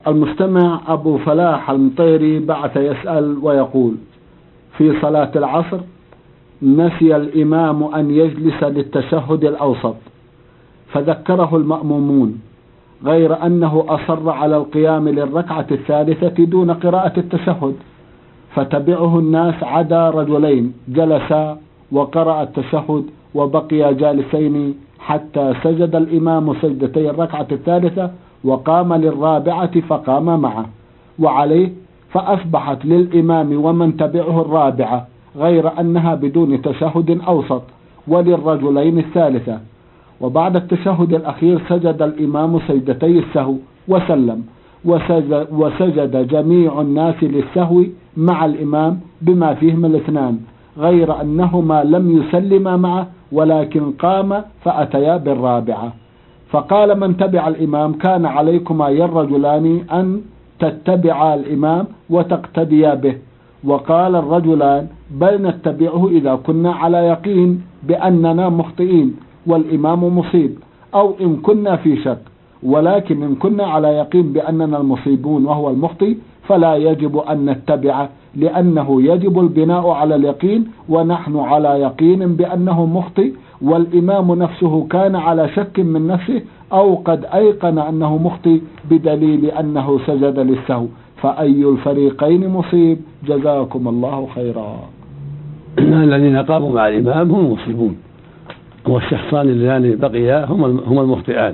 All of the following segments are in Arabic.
المستمع أبو فلاح المطيري بعث يسأل ويقول: في صلاة العصر نسي الإمام أن يجلس للتشهد الأوسط، فذكره المأمومون، غير أنه أصر على القيام للركعة الثالثة دون قراءة التشهد، فتبعه الناس عدا رجلين جلسا وقرأ التشهد وبقيا جالسين حتى سجد الإمام سجدتي الركعة الثالثة وقام للرابعة فقام معه، وعليه فأصبحت للإمام ومن تبعه الرابعة، غير أنها بدون تشهد أوسط، وللرجلين الثالثة. وبعد التشهد الأخير سجد الإمام سجدتي السهو وسلم، وسجد جميع الناس للسهو مع الإمام بما فيهم الاثنان، غير أنهما لم يسلما معه ولكن قام فأتيا بالرابعة. فقال من تبع الإمام: كان عليكما يا الرجلان أن تتبعا الإمام وتقتديا به. وقال الرجلان: بل نتبعه إذا كنا على يقين بأننا مخطئين والإمام مصيب، أو إن كنا في شك، ولكن إن كنا على يقين بأننا المصيبون وهو المخطئ فلا يجب أن نتبعه، لأنه يجب البناء على اليقين، ونحن على يقين بأنه مخطئ، والإمام نفسه كان على شك من نفسه أو قد أيقن أنه مخطئ بدليل أنه سجد للسهو، فأي الفريقين مصيب؟ جزاكم الله خيرا. الذين قاموا مع الإمام هم المصيبون، والشخصان اللذان بقيا هم المخطئان.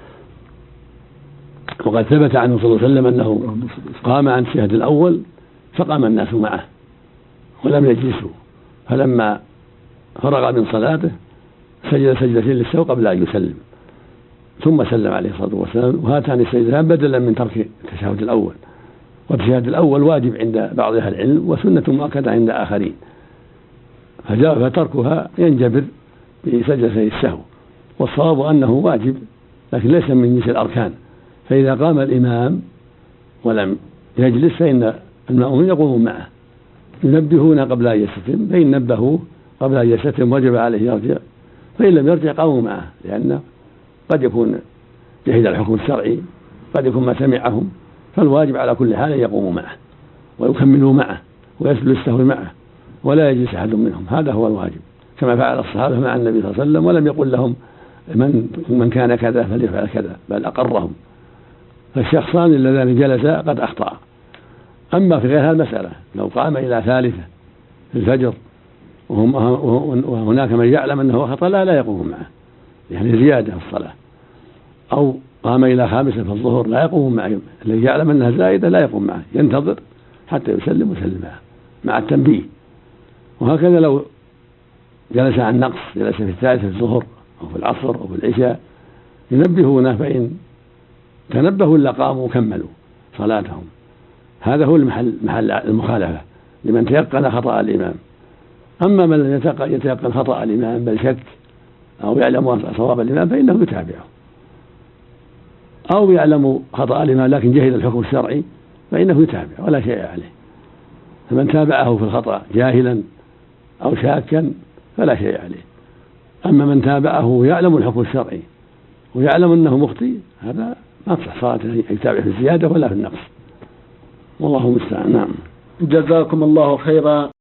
وقد ثبت عنه صلى الله عليه وسلم أنه قام عن التشهد الأول فقام الناس معه ولم يجلسوا، فلما فرغ من صلاته سجد سجدتين للسهو قبل أن يسلم، ثم سلم عليه الصلاة والسلام، وهاتان السجدتان بدلا من ترك التشهد الأول. والتشهد الأول واجب عند بعض أهل العلم وسنة مؤكدة عند آخرين، فتركها ينجبر بسجدتي السهو، والصواب أنه واجب لكن ليس من جنس الأركان. فإذا قام الإمام ولم يجلس فإن المأمومين يقومون معه ينبهون قبل أن يستتم، فإن نبهوه قبل أن يستتم وجب عليه يرجع، فإن لم يرجع قاموا معه، لأنه قد يكون جهل الحكم الشرعي، قد يكون ما سمعهم، فالواجب على كل حال أن يقوموا معه ويكملوا معه ويسلوا السهو معه ولا يجلس أحد منهم، هذا هو الواجب، كما فعل الصحابة مع النبي صلى الله عليه وسلم، ولم يقل لهم من كان كذا فليفعل كذا، بل أقرهم. فالشخصان اللذان جلسا قد أخطأ. أما في غير هذه المسألة لو قام إلى ثالثة في الفجر وهناك من يعلم أنه خطأ لا يقوم معه، يعني زيادة في الصلاة، أو قام إلى خامسة في الظهر لا يقوم معه، الذي يعلم أنها زائدة لا يقوم معه، ينتظر حتى يسلم معه مع التنبيه. وهكذا لو جلس عن نقص، جلس في الثالثة في الظهر أو في العصر أو في العشاء ينبهونه، فإن تنبهوا إلا قاموا وكملوا صلاتهم. هذا هو محل المخالفة لمن تيقن خطأ الإمام. أما من لم يتيقن خطأ الإمام بل شك أو يعلم صواب الإمام فإنه يتابعه، أو يعلم خطأ الإمام لكن جهل الحكم الشرعي فإنه يتابع ولا شيء عليه. فمن تابعه في الخطأ جاهلا أو شاكا فلا شيء عليه. أما من تابعه يعلم الحكم الشرعي ويعلم أنه مخطئ هذا ما تصح صلاته يتابع في الزيادة ولا في النقص، والله المستعان. نعم. جزاكم الله خيرا.